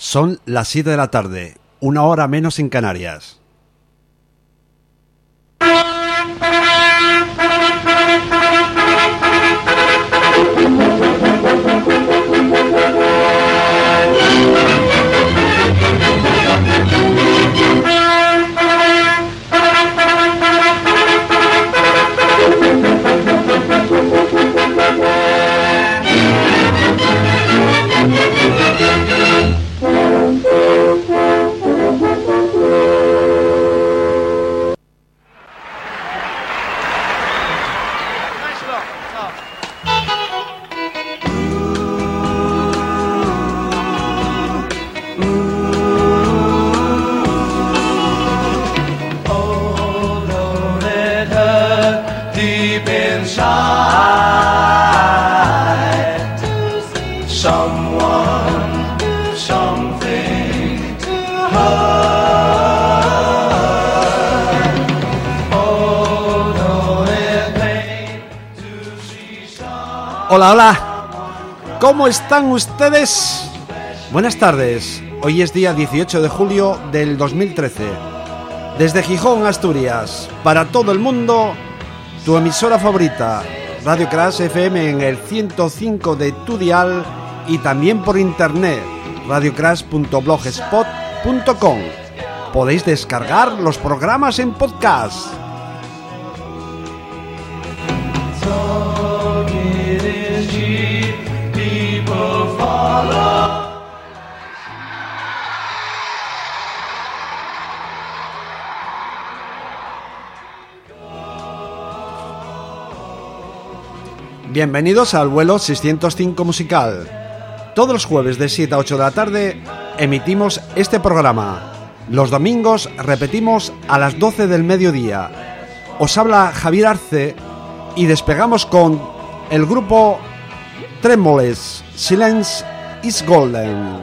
Son las 7 de la tarde, una hora menos en Canarias. Hola, hola, ¿cómo están ustedes? Buenas tardes, hoy es día 18 de julio del 2013. Desde Gijón, Asturias, para todo el mundo, tu emisora favorita, Radio Crash FM en el 105 de tu dial y también por internet, radiocrash.blogspot.com. Podéis descargar los programas en podcast. Bienvenidos al vuelo 605 musical. Todos los jueves de 7 a 8 de la tarde emitimos este programa. Los domingos repetimos a las 12 del mediodía. Os habla Javier Arce y despegamos con el grupo Trémoles, Silence is Golden.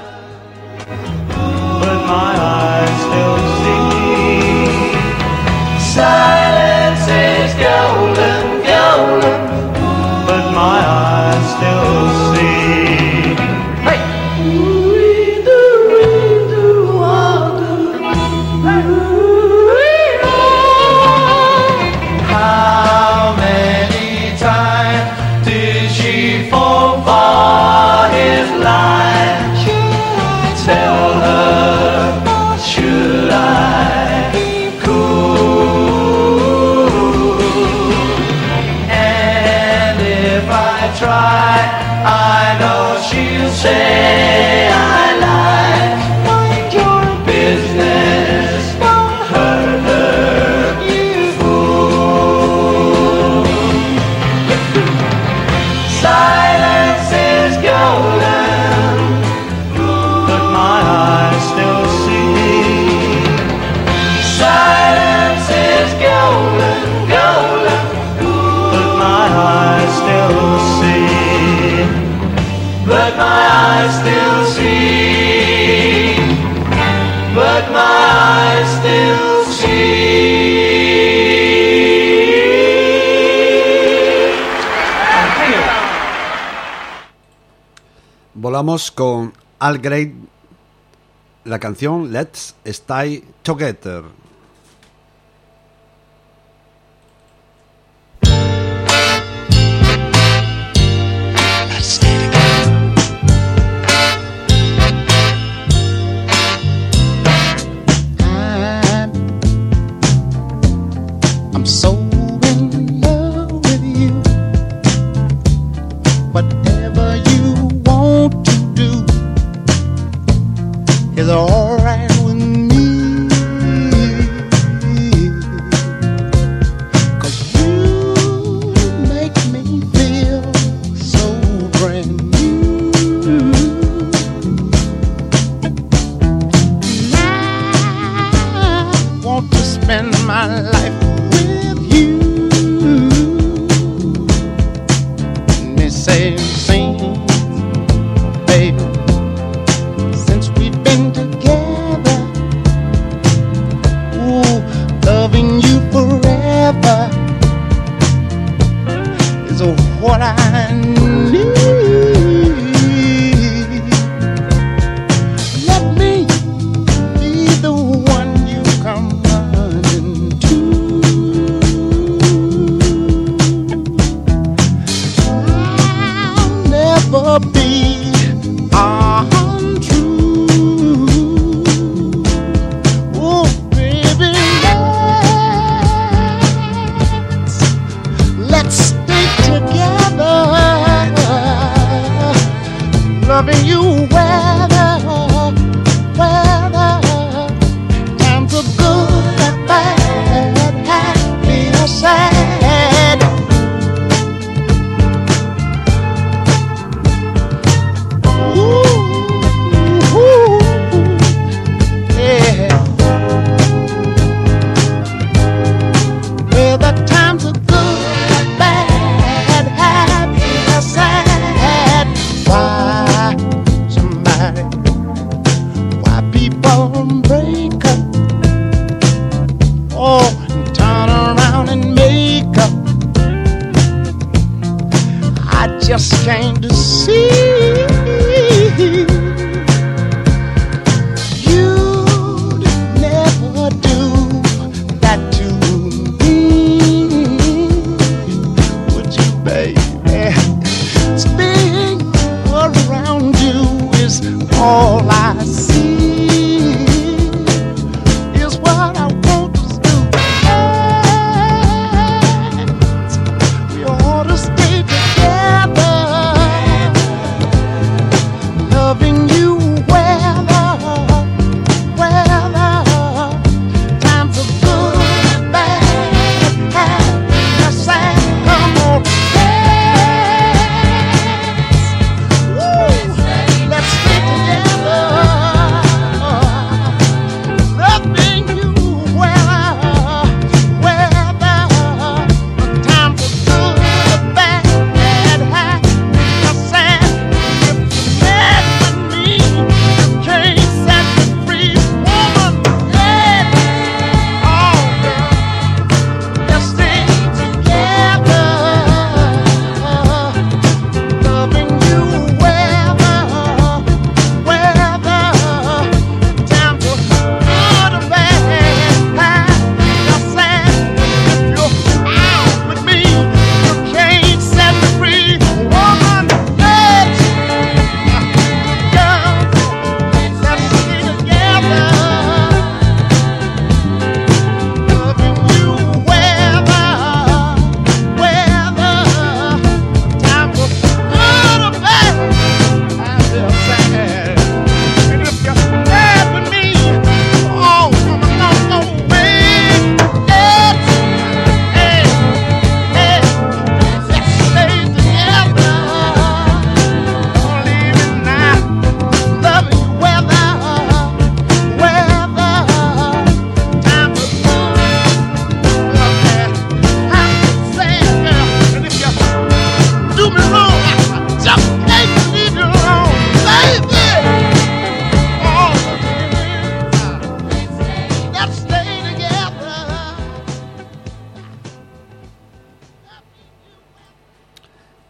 But my eyes still see. Silence is golden, golden. But my eyes still see. Hey! How many times did she fall for his lie? Should I tell her? Should I be cool? And if I try, I know she'll say I lied. Mind your business, don't hurt her, you fool. Silence is golden, but my eyes still see. Silence is golden, golden, but my eyes still see. But my eyes still see. But my eyes still see. Volamos con Al Green, la canción Let's Stay Together. I'm so in love with you. Whatever you want to do is alright with me. 'Cause you make me feel so brand new. I want to spend my life with you. They say, sing, baby, since we've been together. Ooh, loving you forever is what I need.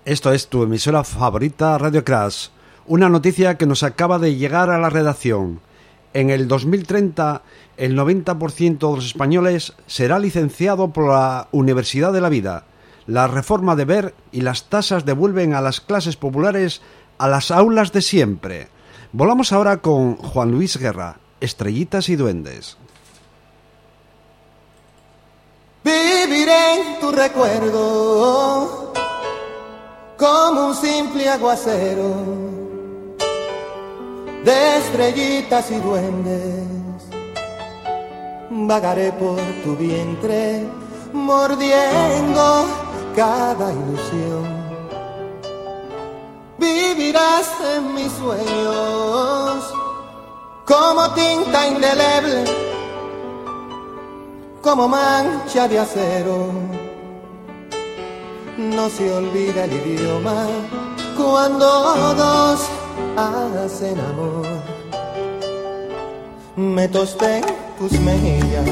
Esto es tu emisora favorita, Radio Crash. Una noticia que nos acaba de llegar a la redacción. En el 2030, el 90% de los españoles será licenciado por la Universidad de la Vida. La reforma de Wert y las tasas devuelven a las clases populares a las aulas de siempre. Volamos ahora con Juan Luis Guerra, Estrellitas y Duendes. Viviré en tu recuerdo como un simple aguacero de estrellitas y duendes. Vagaré por tu vientre mordiendo cada ilusión. Vivirás en mis sueños como tinta indeleble, como mancha de acero. No se olvida el idioma cuando dos hacen amor. Me tosté en tus mejillas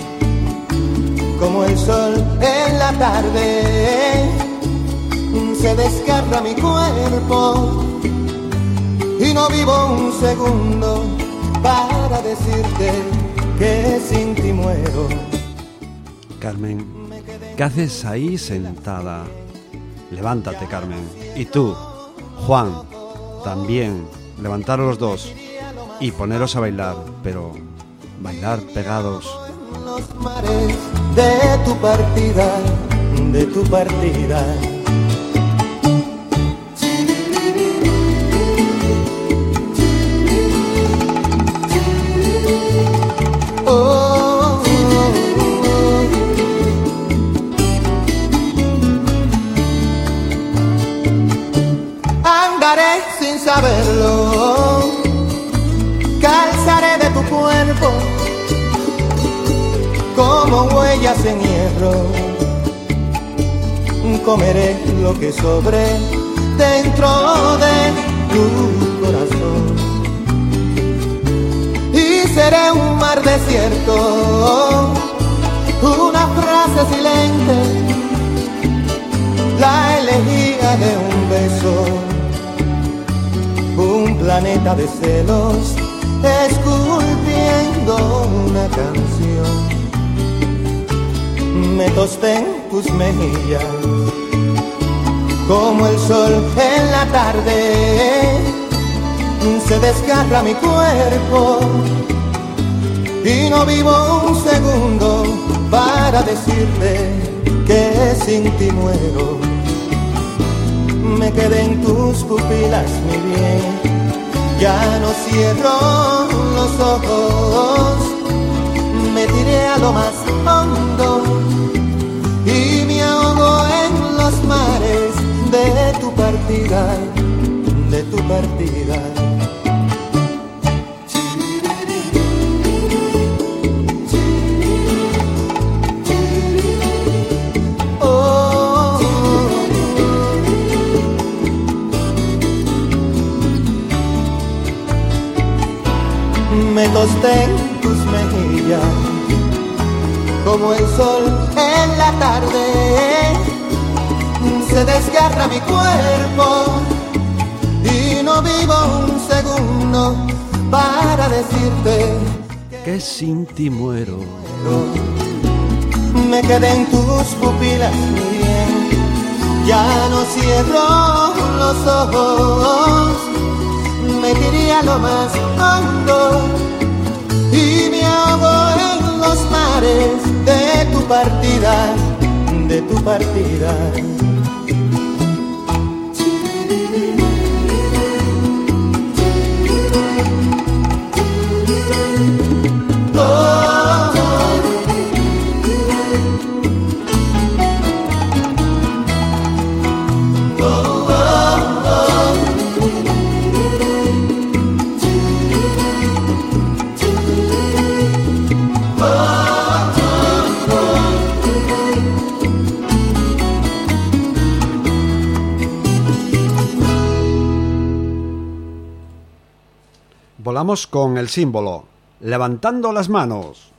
como el sol en la tarde. Se desgarra mi cuerpo y no vivo un segundo para decirte que sin ti muero. Carmen, ¿qué haces ahí sentada? Levántate, Carmen. Y tú, Juan, también. Levantaros los dos y poneros a bailar, pero bailar pegados. Los mares de tu partida, de tu partida. Sin saberlo, calzaré de tu cuerpo como huellas en hierro. Comeré lo que sobre dentro de tu corazón y seré un mar desierto, una frase silente, la elegía de un beso. Un planeta de celos esculpiendo una canción. Me tosté en tus mejillas como el sol en la tarde. Se desgarra mi cuerpo y no vivo un segundo para decirte que sin ti muero. Me quedé en tus pupilas, mi bien, ya no cierro los ojos. Me tiré a lo más hondo y me ahogo en los mares de tu partida, de tu partida. Me tosté en tus mejillas como el sol en la tarde. Se desgarra mi cuerpo y no vivo un segundo para decirte que sin ti muero. Me quedé en tus pupilas, mi bien, ya no cierro los ojos. Me tiré a lo más hondo y me ahogo en los mares de tu partida, de tu partida. Volamos con el símbolo, levantando las manos.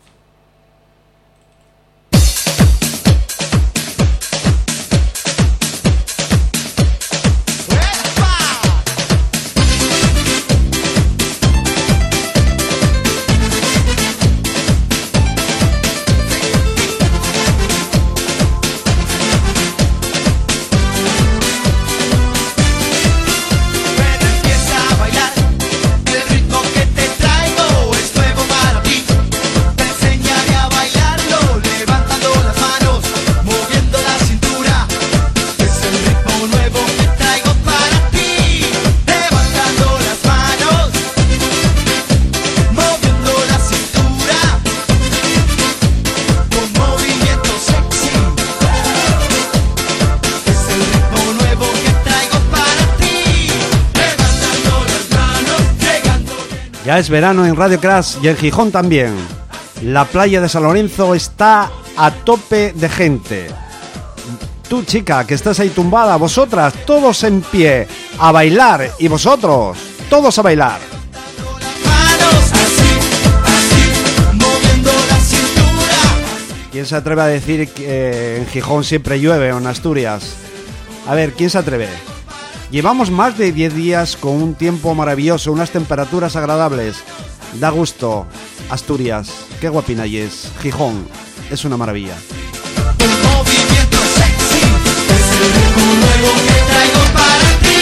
Ya es verano en Radio Crash y en Gijón también. La playa de San Lorenzo está a tope de gente. Tú, chica, que estás ahí tumbada, vosotras, todos en pie, a bailar. Y vosotros, todos a bailar. ¿Quién se atreve a decir que en Gijón siempre llueve o en Asturias? A ver, ¿quién se atreve? Llevamos más de 10 días con un tiempo maravilloso, unas temperaturas agradables. Da gusto. Asturias, qué guapina y es. Gijón, es una maravilla. Un movimiento sexy, es el ritmo nuevo que traigo para ti.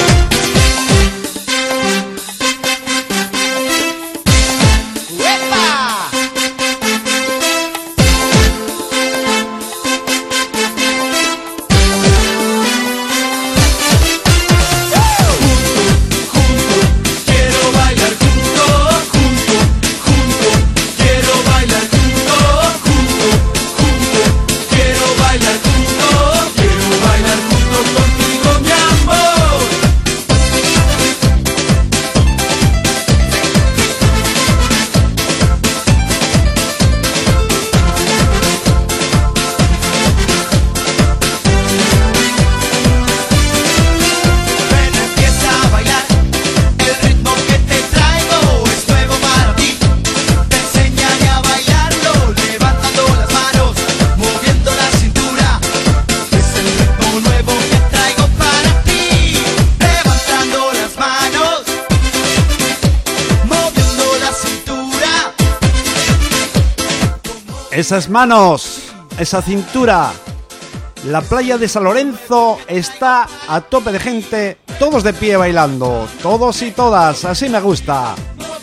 Esas manos, esa cintura. La playa de San Lorenzo está a tope de gente, todos de pie bailando, todos y todas, así me gusta.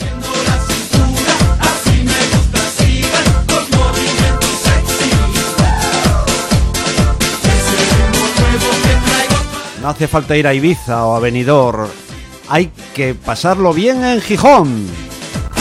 No hace falta ir a Ibiza o a Benidorm, hay que pasarlo bien en Gijón.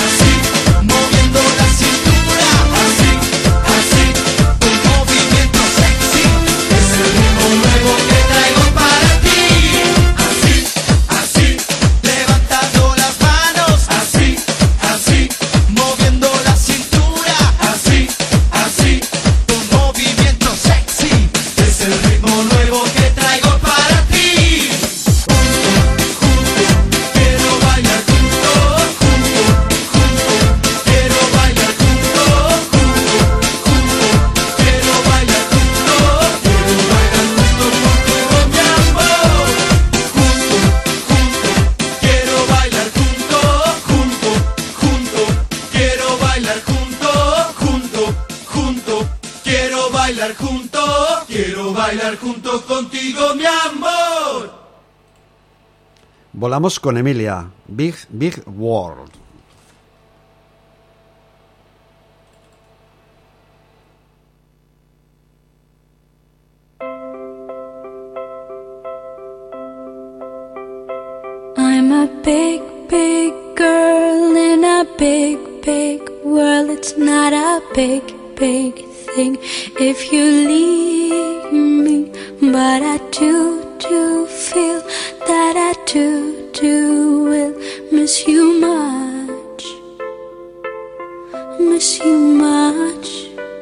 Volamos con Emilia, Big Big World. I'm a big, big girl in a big, big world. It's not a big, big thing if you leave me, but I do feel that I do will miss you much, miss you much.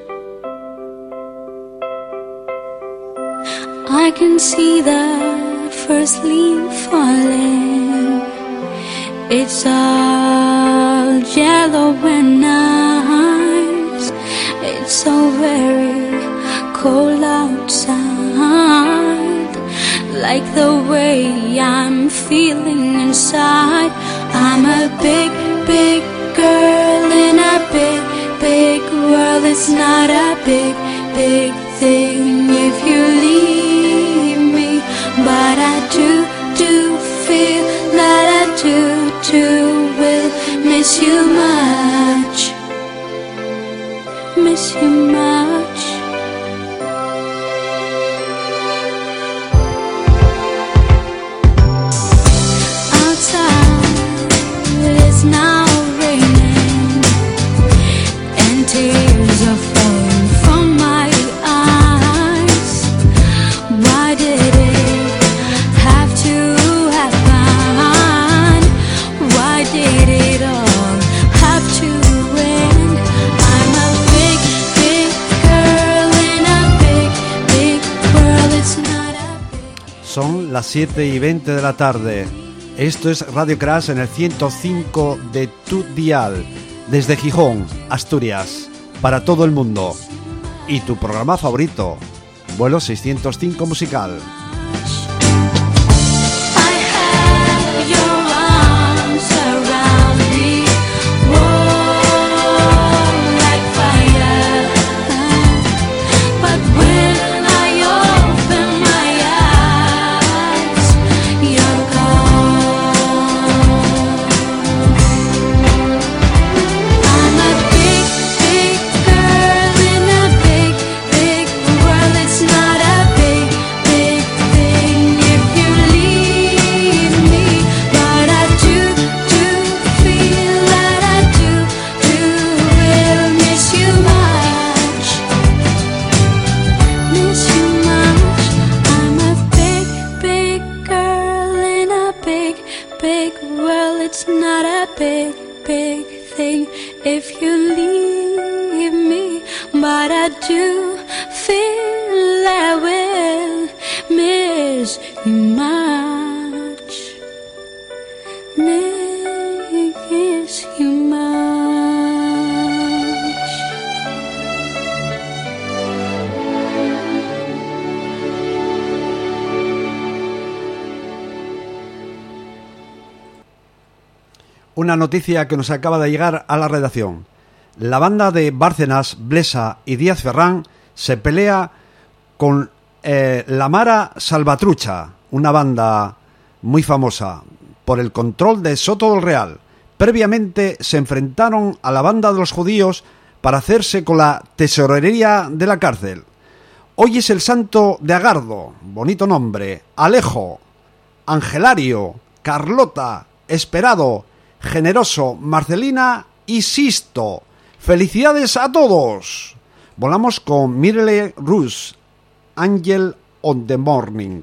I can see the first leaf falling. It's all yellow and nice. It's so very cold outside, like the way I'm feeling inside. I'm a big, big girl in a big, big world. It's not a big, big thing if you leave me, but I do feel that I do will miss you much, miss you much. Now raining and tears are falling from my eyes. Why did it have to happen? Why did it all las 7:20 de la tarde. Esto es Radio Crash en el 105 de tu dial, desde Gijón, Asturias, para todo el mundo. Y tu programa favorito, Vuelo 605 Musical. If you leave me, but I do feel I will miss you much, miss you much. Una noticia que nos acaba de llegar a la redacción. La banda de Bárcenas, Blesa y Díaz Ferrán se pelea con la Mara Salvatrucha, una banda muy famosa, por el control de Soto del Real. Previamente se enfrentaron a la banda de los judíos para hacerse con la tesorería de la cárcel. Hoy es el santo de Agardo, bonito nombre, Alejo, Angelario, Carlota, Esperado, Generoso, Marcelina y Sisto. ¡Felicidades a todos! Volamos con Mirele Rus, Angel on the Morning.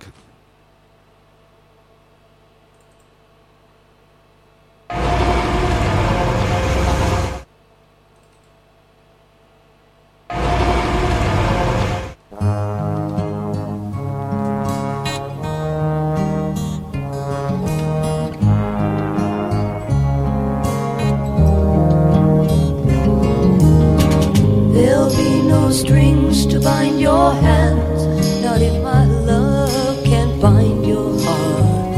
Strings to bind your hands, not if my love can't bind your heart.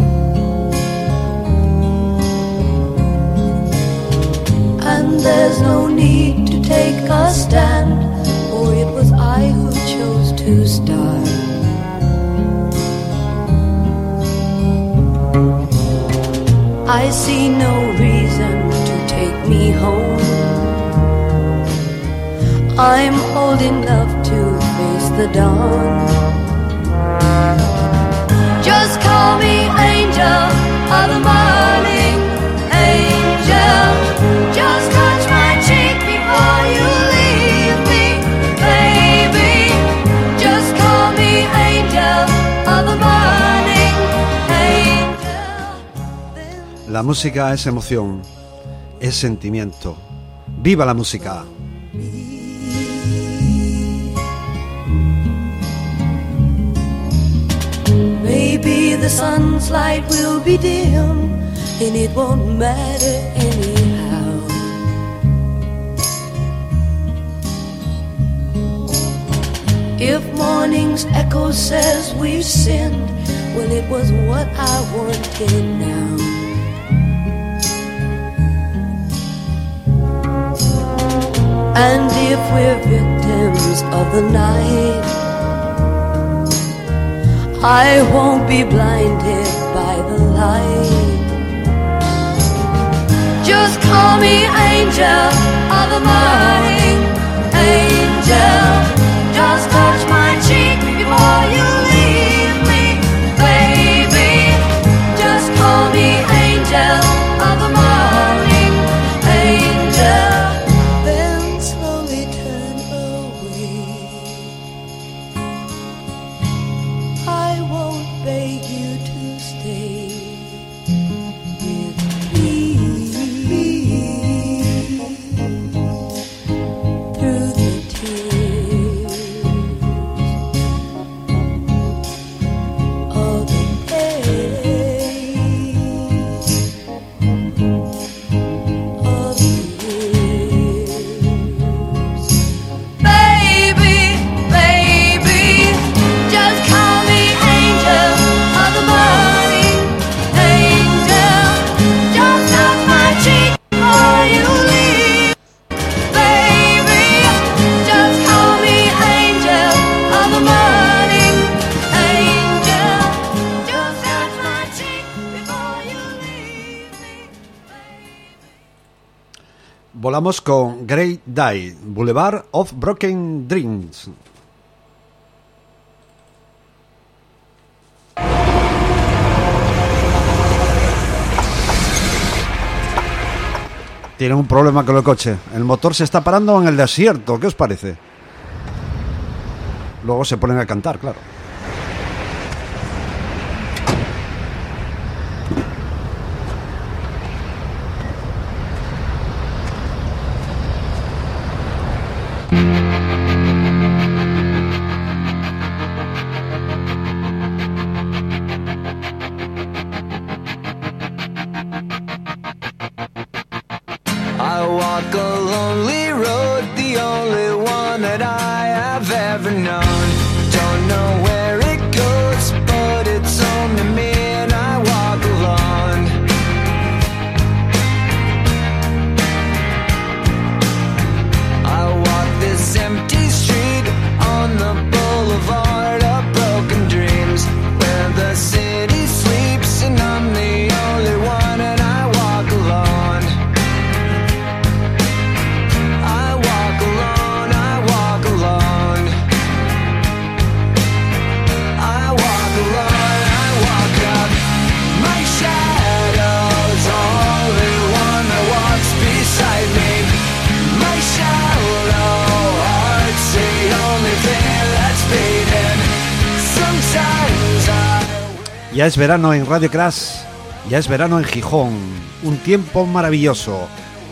And there's no need to take a stand, for it was I who chose to start. I see no reason to take me home. I'm old enough to face the dawn. Just call me angel of the morning, angel. Just touch my cheek before you leave me, baby. Just call me angel of the morning, angel. La música es emoción, es sentimiento. ¡Viva la música! Maybe the sun's light will be dim, and it won't matter anyhow. If morning's echo says we've sinned, well, it was what I wanted now. And if we're victims of the night, I won't be blinded by the light. Just call me angel of the morning, angel. Just touch my cheek before you leave me, baby. Just call me angel of the morning, angel. Then slowly turn away. I won't beg you to stay with me. Volamos con Great Day, Boulevard of Broken Dreams. Tienen un problema con el coche. El motor se está parando en el desierto. ¿Qué os parece? Luego se ponen a cantar, claro. Ya es verano en Radio Crash, ya es verano en Gijón, un tiempo maravilloso.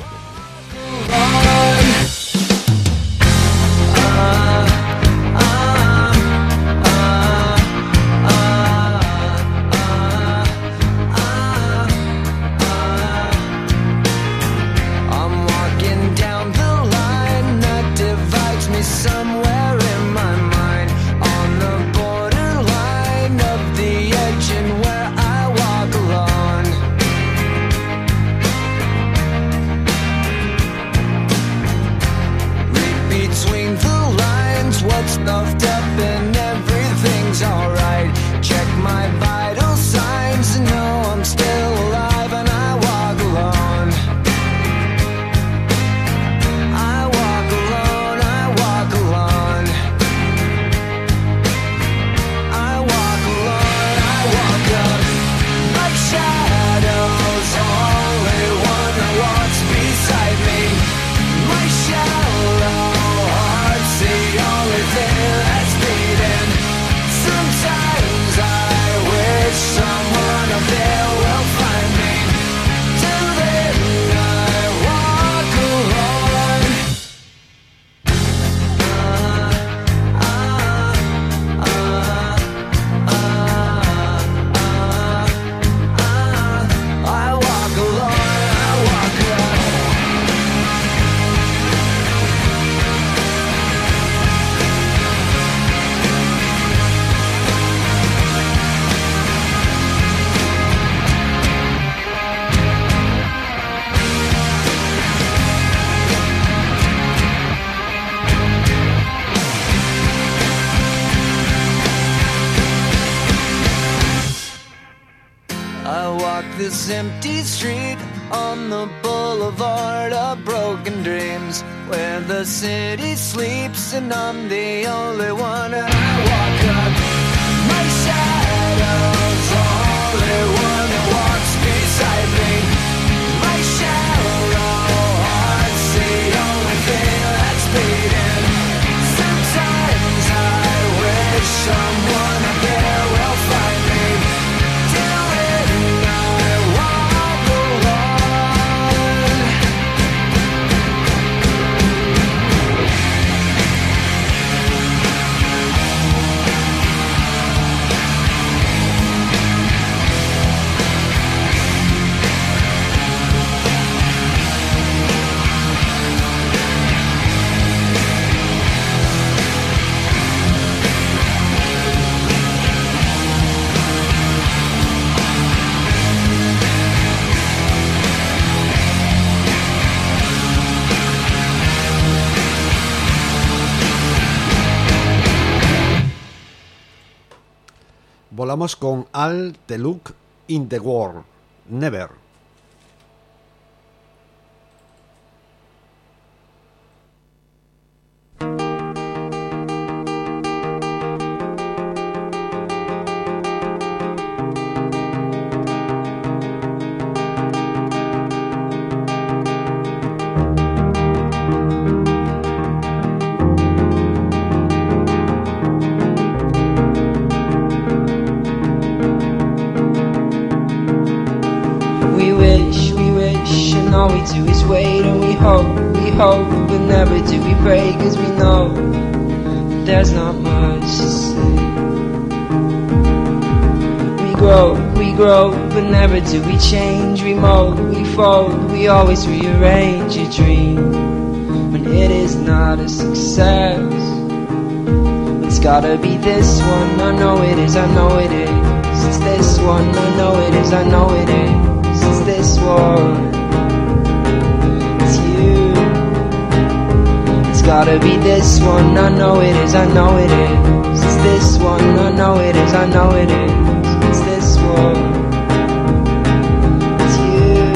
This empty street on the boulevard of broken dreams, where the city sleeps and I'm the only one, and I walk up my shadow's only one that walks beside me. My shallow heart's the only thing that's beating. Sometimes I wish someone up there will find me. Till then I walk alone. Volamos con All the Luck in the World, Never. And all we do is wait and we hope, but never do we pray, 'cause we know that there's not much to say. We grow, but never do we change. We mold, we fold, we always rearrange a dream when it is not a success. It's gotta be this one, I know it is, I know it is. It's this one, I know it is, I know it is. It's this one, it's you. It's gotta be this one, I know it is, I know it is. It's this one, I know it is, I know it is. It's this one, it's you.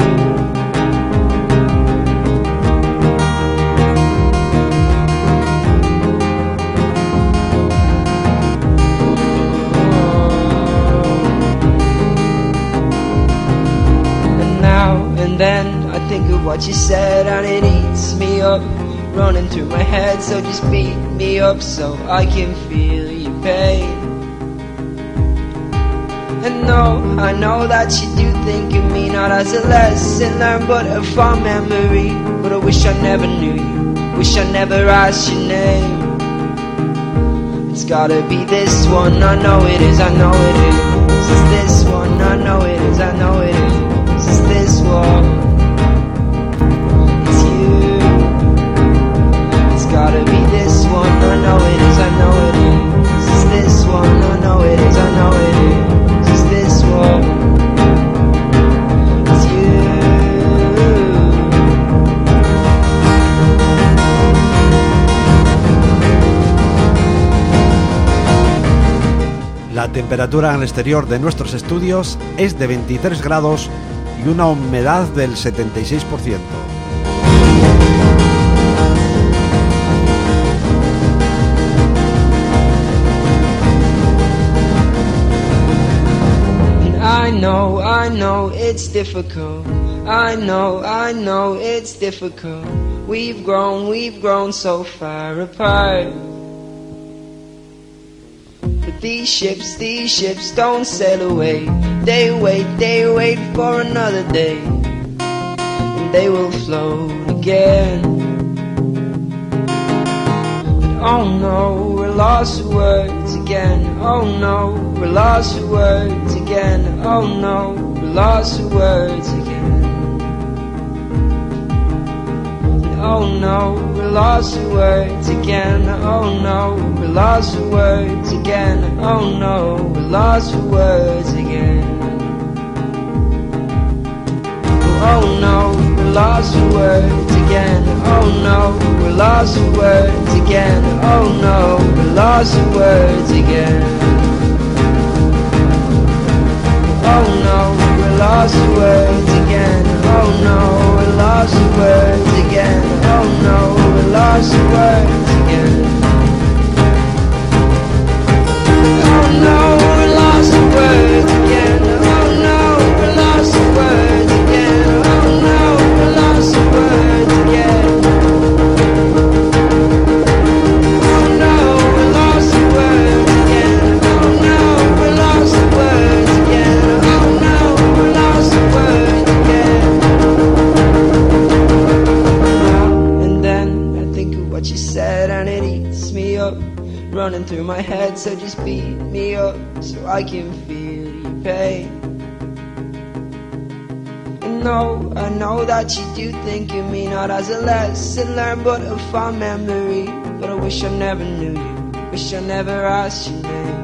And now and then I think of what you said and it eats me up, running through my head, so just beat me up so I can feel your pain. And no, I know that you do think of me not as a lesson learned but a fond memory. But I wish I never knew you, wish I never asked your name. It's gotta be this one, I know it is, I know it is. It's this one, I know it is, I know it is. It's this one, it's you. It's gotta be this one, I know it is, I know it is. It's this one, I know it is, I know it is. This one, it's you. La temperatura en el exterior de nuestros estudios es de 23 grados y una humedad del 76%. I know it's difficult. I know it's difficult. We've grown so far apart. But these ships don't sail away. They wait for another day. And they will float again. But oh no, we're lost for words again. Oh no, we're lost for words again. Oh no, we're lost for words again. Oh no, we're lost for words again. Oh no, we're lost for words again. Oh no, we're lost for words again. Oh no, we're lost for words again. Oh no, we're lost for words again. Oh no, we're lost for words again. Oh no, we're lost for words again. Oh no, we're lost for words again. Oh no, we're lost for words again. Oh no, we're lost for words again. Oh no, we're lost for words again. Oh no, we're lost for words again. Oh no, we're lost for words again. Oh no, we're lost for words again. Oh no, we're lost for words again. Now and then I think of what you said and it eats me up, running through my head, so just beat me up so I can feel your pain. And no, I know that you do think of me not as a lesson learned but a fond memory. But I wish I never knew you, wish I never asked your name.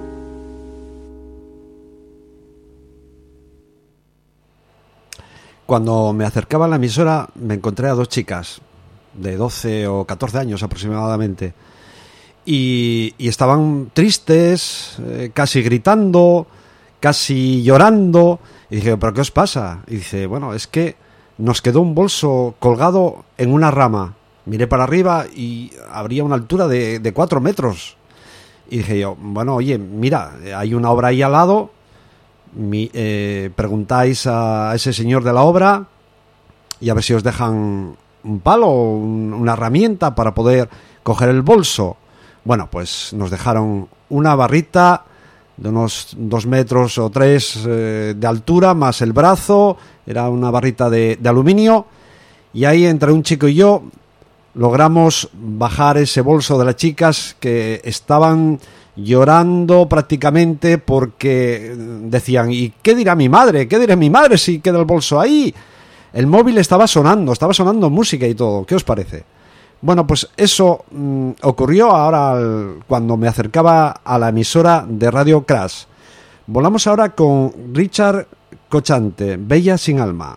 Cuando me acercaba a la emisora me encontré a dos chicas de 12 o 14 años aproximadamente y estaban tristes, casi gritando, casi llorando, y dije, ¿pero qué os pasa? Y dice, bueno, es que nos quedó un bolso colgado en una rama. Miré para arriba y habría una altura de 4 metros. Y dije yo, bueno, oye, mira, hay una obra ahí al lado, preguntáis a ese señor de la obra y a ver si os dejan un palo o una herramienta para poder coger el bolso. Bueno, pues nos dejaron una barrita de unos 2 metros o 3 de altura, más el brazo, era una barrita de aluminio, y ahí entre un chico y yo logramos bajar ese bolso de las chicas que estaban llorando prácticamente porque decían: ¿y qué dirá mi madre? ¿Qué dirá mi madre si queda el bolso ahí? El móvil estaba sonando música y todo. ¿Qué os parece? Bueno, pues eso ocurrió ahora cuando me acercaba a la emisora de Radio Crash. Volamos ahora con Richard Cochante, Bella sin alma.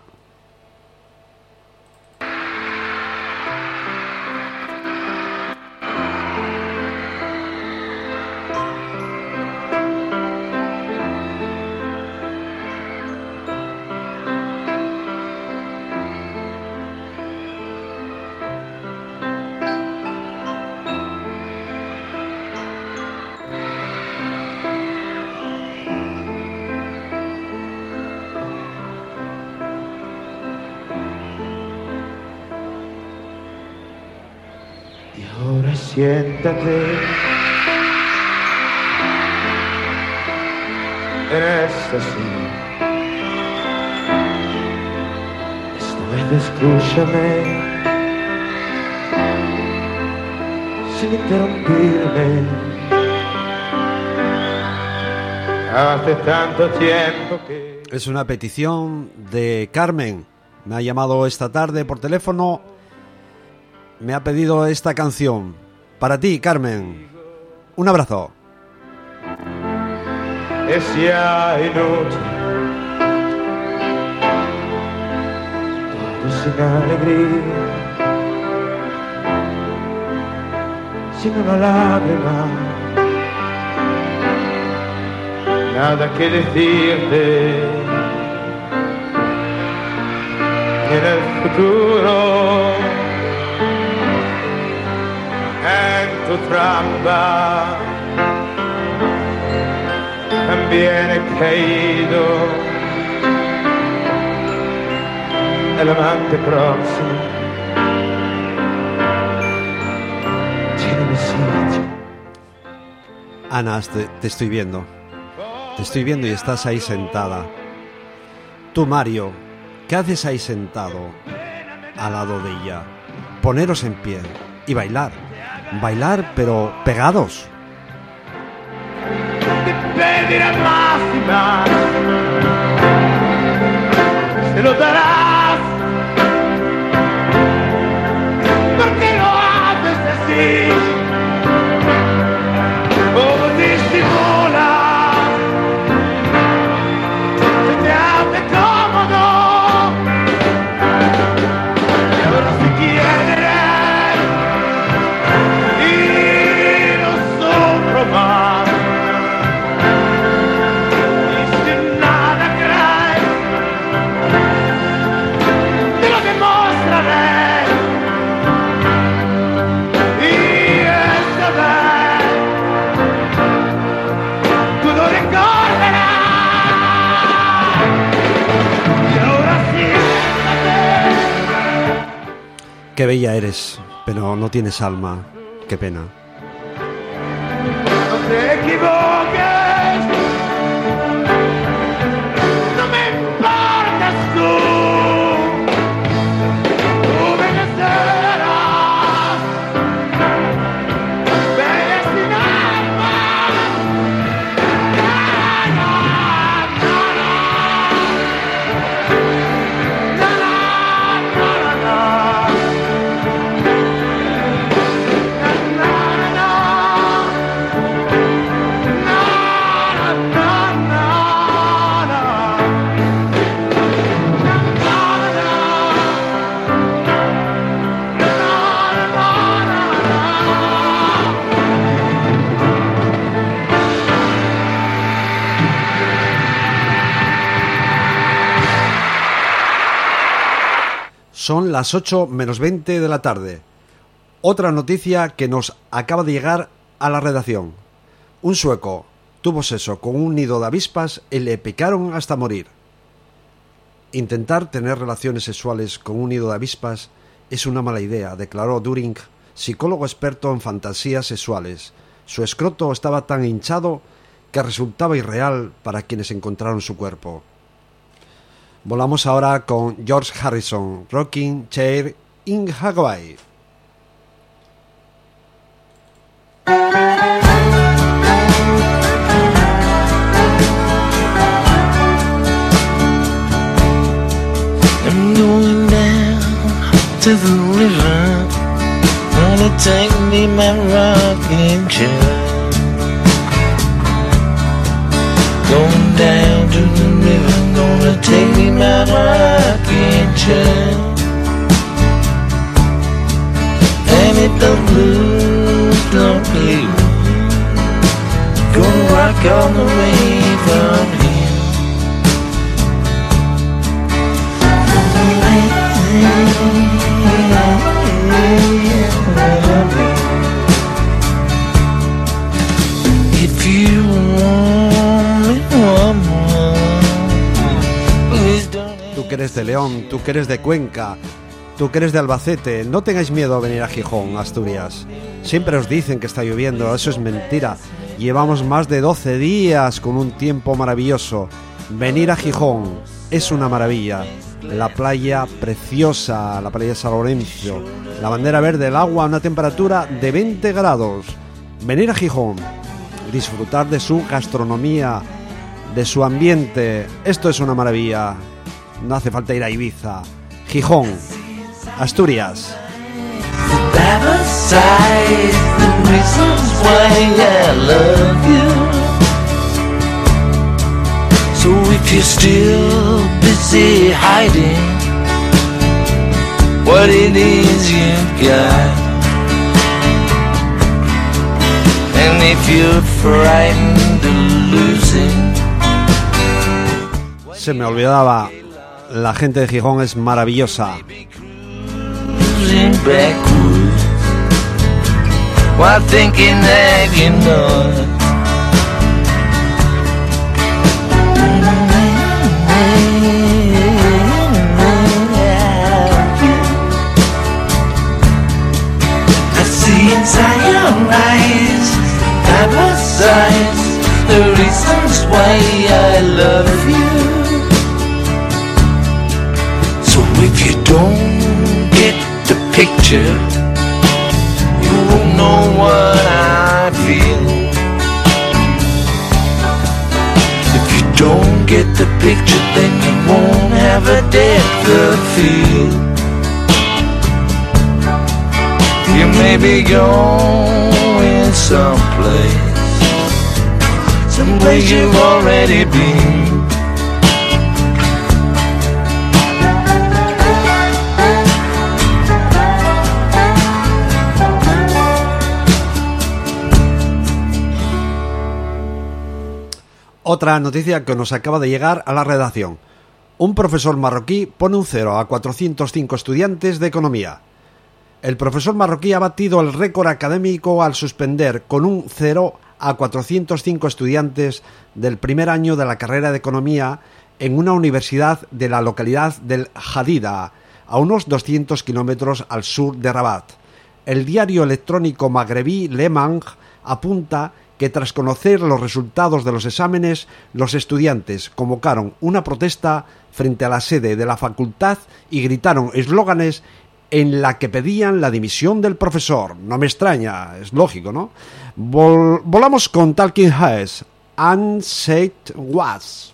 Siéntate en esta silla. Esta vez escúchame sin interrumpirme. Hace tanto tiempo que... Es una petición de Carmen. Me ha llamado esta tarde por teléfono. Me ha pedido esta canción. Para ti, Carmen. Un abrazo. Es ya inútil, todo sin alegría, sin una lágrima, nada que decirte. En el futuro, en tu trampa, también he caído. El amante próximo tiene mi sitio. Ana, te estoy viendo. Te estoy viendo y estás ahí sentada. Tú, Mario, ¿qué haces ahí sentado al lado de ella? Poneros en pie y bailar. Bailar, pero pegados. Te pediré más y más, se lo darás, porque lo haces así, como disimulas, se te hace cómodo, y ahora si quieres, y no sufro más. Qué bella eres, pero no tienes alma. Qué pena. No te equivoques, no me importas tú me serás, bella sin alma, Son las 8 menos 20 de la tarde. Otra noticia que nos acaba de llegar a la redacción. Un sueco tuvo sexo con un nido de avispas y le picaron hasta morir. Intentar tener relaciones sexuales con un nido de avispas es una mala idea, declaró During, psicólogo experto en fantasías sexuales. Su escroto estaba tan hinchado que resultaba irreal para quienes encontraron su cuerpo. Volamos ahora con George Harrison, Rocking Chair in Hawaii. I'm going down to the river, gonna take me my rocking chair. Going down to the river, gonna take me my rocking chair. And if the blues don't play, gonna rock all the way from here. If you want me one more, please don't. Tú que eres de León, tú que eres de Cuenca, tú que eres de Albacete, no tengáis miedo a venir a Gijón, Asturias. Siempre os dicen que está lloviendo, eso es mentira. Llevamos más de 12 días con un tiempo maravilloso. Venir a Gijón es una maravilla. La playa preciosa, la playa de San Lorenzo, la bandera verde, el agua a una temperatura de 20 grados. Venir a Gijón, disfrutar de su gastronomía, de su ambiente, esto es una maravilla. No hace falta ir a Ibiza. Gijón, Asturias. So if you're still busy hiding what it is you've got, and if you're frightened of losing, se me olvidaba, la gente de Gijón es maravillosa. losing backwards, while thinking that you know it. Inside your eyes, side by side, the reasons why I love you. So if you don't get the picture, you won't know what I feel. If you don't get the picture, then you won't have a depth of field. You may be going someplace you've already been. Otra noticia que nos acaba de llegar a la redacción. Un profesor marroquí pone un 0 a 405 estudiantes de economía. El profesor marroquí ha batido el récord académico al suspender con un 0 a 405 estudiantes del primer año de la carrera de Economía en una universidad de la localidad del Jadida, a unos 200 kilómetros al sur de Rabat. El diario electrónico magrebí Le Monde apunta que tras conocer los resultados de los exámenes, los estudiantes convocaron una protesta frente a la sede de la facultad y gritaron eslóganes en la que pedían la dimisión del profesor. No me extraña, es lógico, ¿no? Volamos con Talking Heads, Unsaid Was.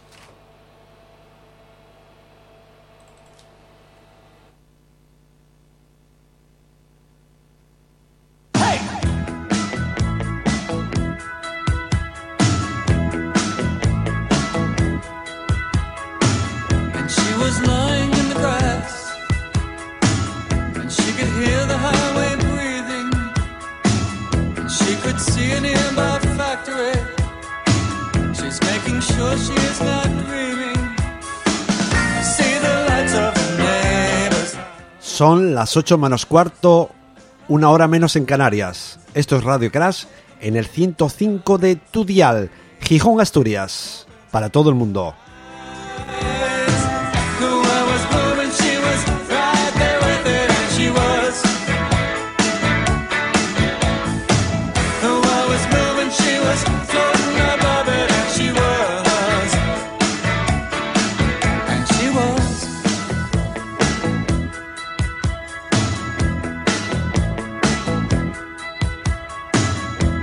Son las 8 menos cuarto, una hora menos en Canarias. Esto es Radio Crash en el 105 de tu dial, Gijón, Asturias, para todo el mundo. Floating above it.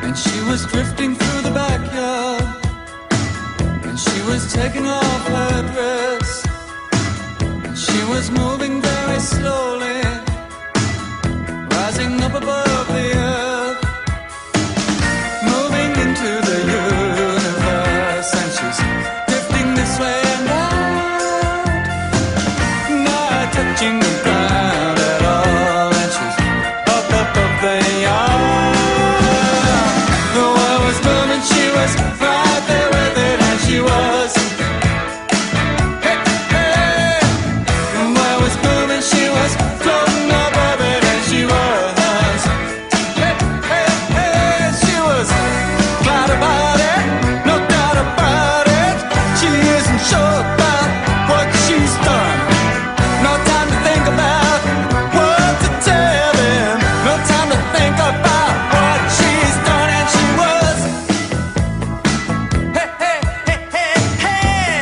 And she was drifting through the backyard, and she was taking off her dress, and she was moving very slowly, rising up above the earth, moving into the universe, and she's drifting this way and out, not touching the ground at all, and she's up above the yard. The world was moving, she was right there with it, and she was. Hey, hey. The world was moving, she was floating above it, and she was. Hey, hey, hey. She was glad about it, no doubt about it. She isn't sure about what she's done. No time to think about what to tell him. No time to think about what she's done, and she was. Hey, hey, hey, hey, hey.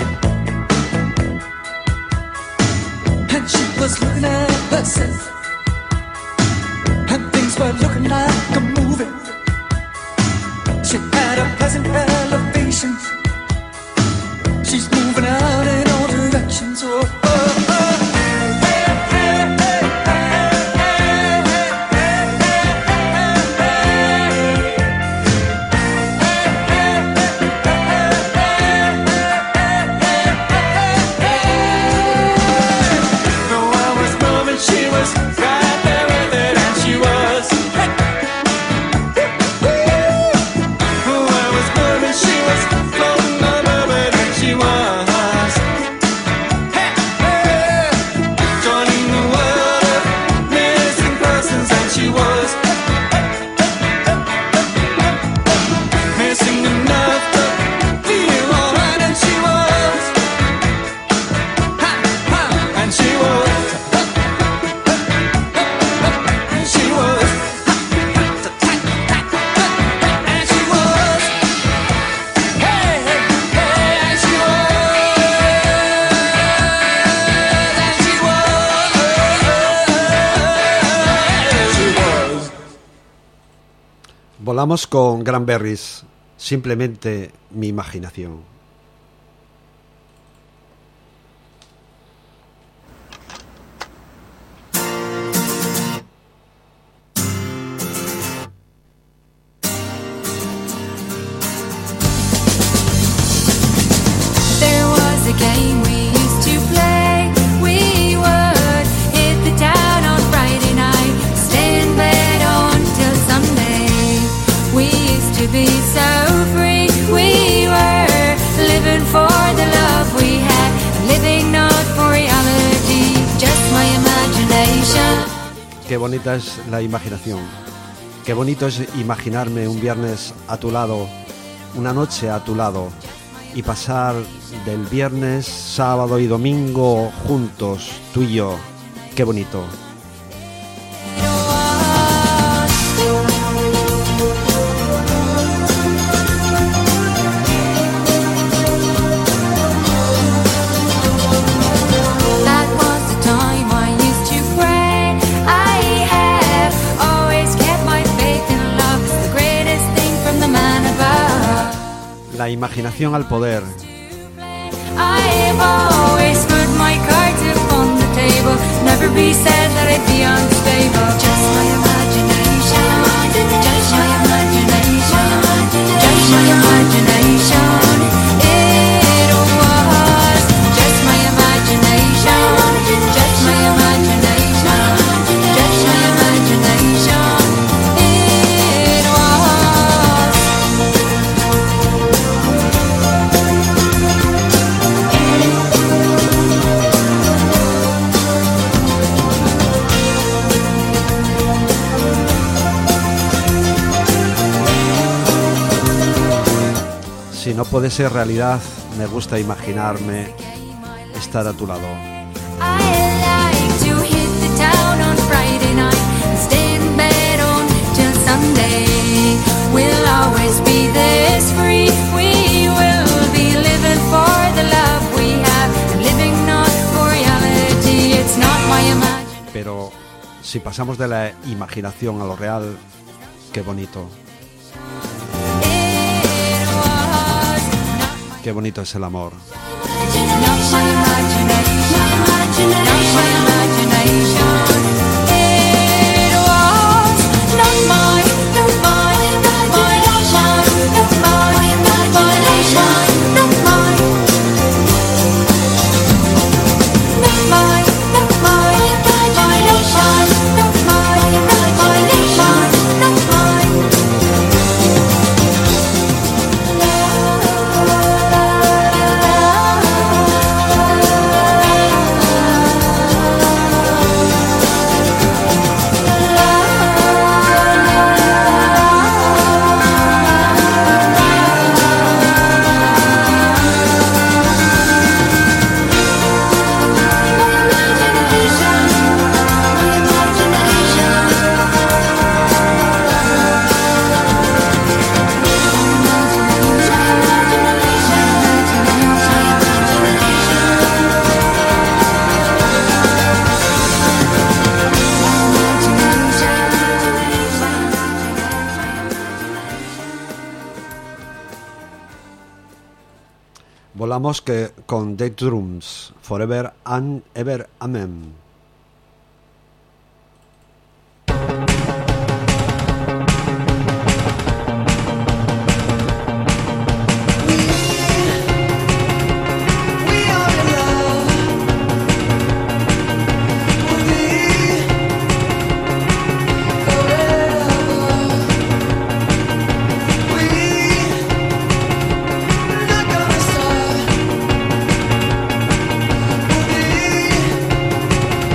And she was looking at herself, and things were looking like a movie. She had a pleasant elevation. She's moving out in all directions. Oh, oh, oh. Hey, hey, hey, hey, hey, hey, the world was moving, she was right there with it, and she was. The world was moving, she was floating above it, and she was. Joining the world of missing persons, and she was. Missing enough to feel alright, and she was. And she was. And she was. And she was. Hey, hey, hey, and she was. Volamos con Cranberries, simplemente mi imaginación. There was a game we used to play. We would hit the town on Friday night, stay in bed until Sunday. We used to be so free. We were living for the love we had, living not for reality, just my imagination. Qué bonita es la imaginación. Qué bonito es imaginarme un viernes a tu lado, una noche a tu lado, y pasar del viernes, sábado y domingo juntos, tú y yo. Qué bonito. That was the time I used to pray. I have always kept my faith in love, the greatest thing from the man above. La imaginación al poder. I've always put my cards upon the table, never be said that I'd be unstable. Just my imagination, just my imagination, just my imagination. It was just my imagination, just my imagination, just my imagination. It was. Si no puede ser realidad, me gusta imaginarme estar a tu lado. I like to hit the town on Friday night and stay in bed until Sunday. We'll always be this free. We will be living for the love we have and living not for reality. It's not my imagination. Pero si pasamos de la imaginación a lo real, qué bonito. Qué bonito es el amor. Volamos que con Dead Drums, Forever and Ever Amen. We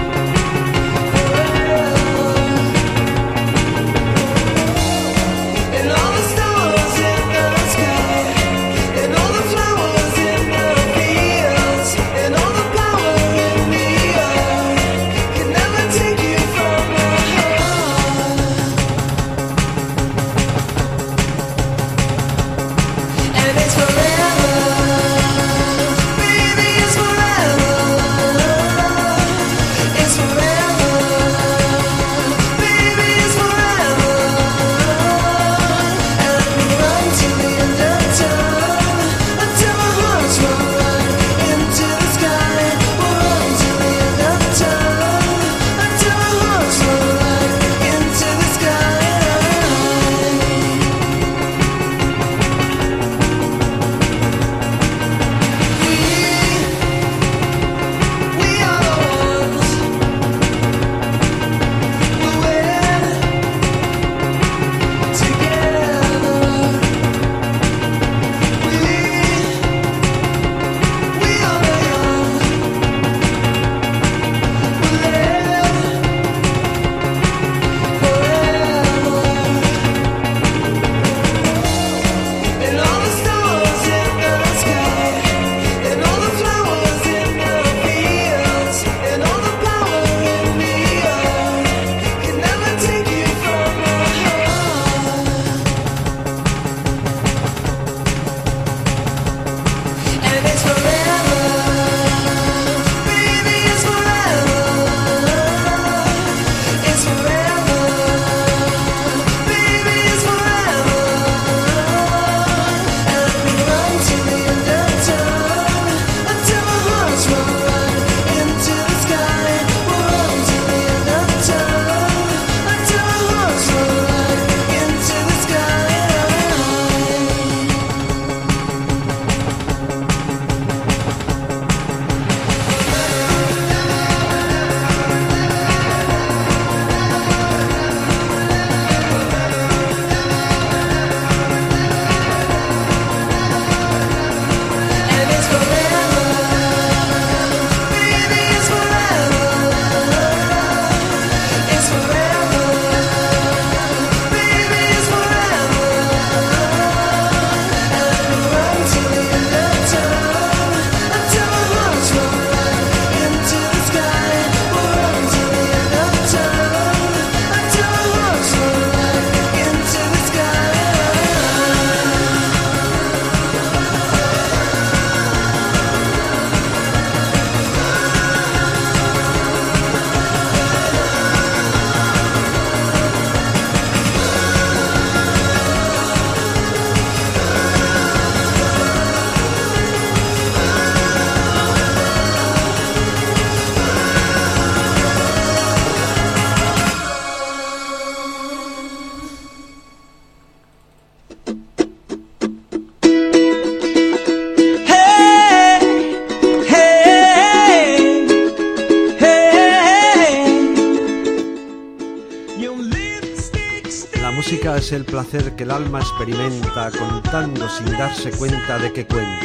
música es el placer que el alma experimenta contando sin darse cuenta de que cuenta.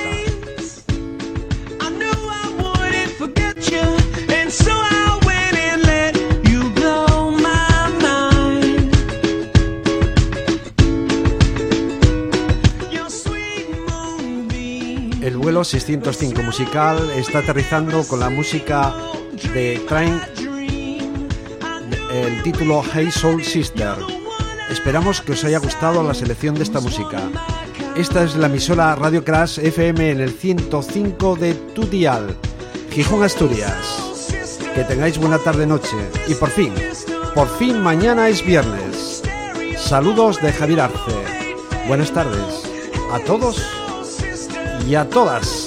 El vuelo 605 musical está aterrizando con la música de Train, el título Hey Soul Sister. Esperamos que os haya gustado la selección de esta música. Esta es la emisora Radio Crash FM en el 105 de tu dial, Gijón, Asturias. Que tengáis buena tarde-noche y por fin mañana es viernes. Saludos de Javier Arce. Buenas tardes a todos y a todas.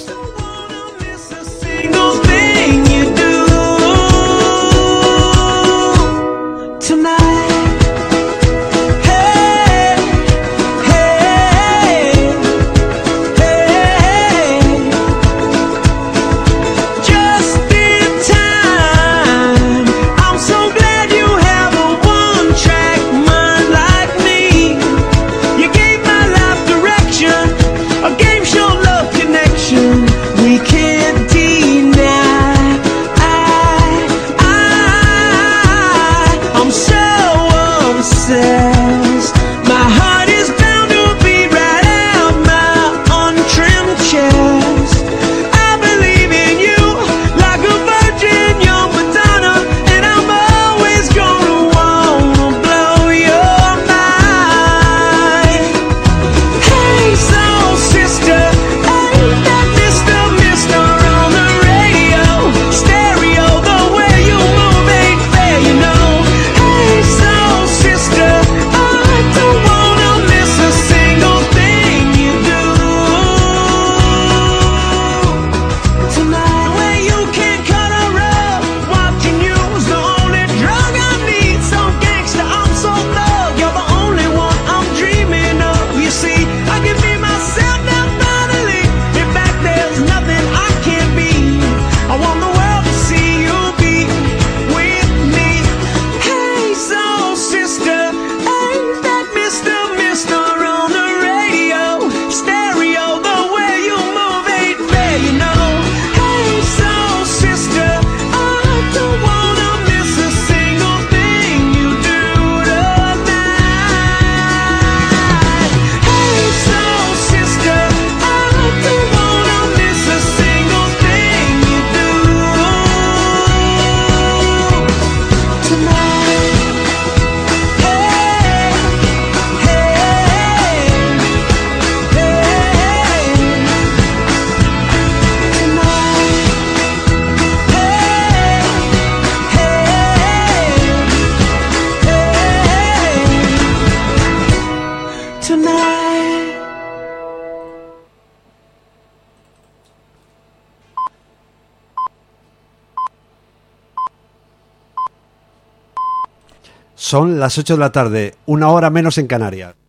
Son las 8 de la tarde, una hora menos en Canarias.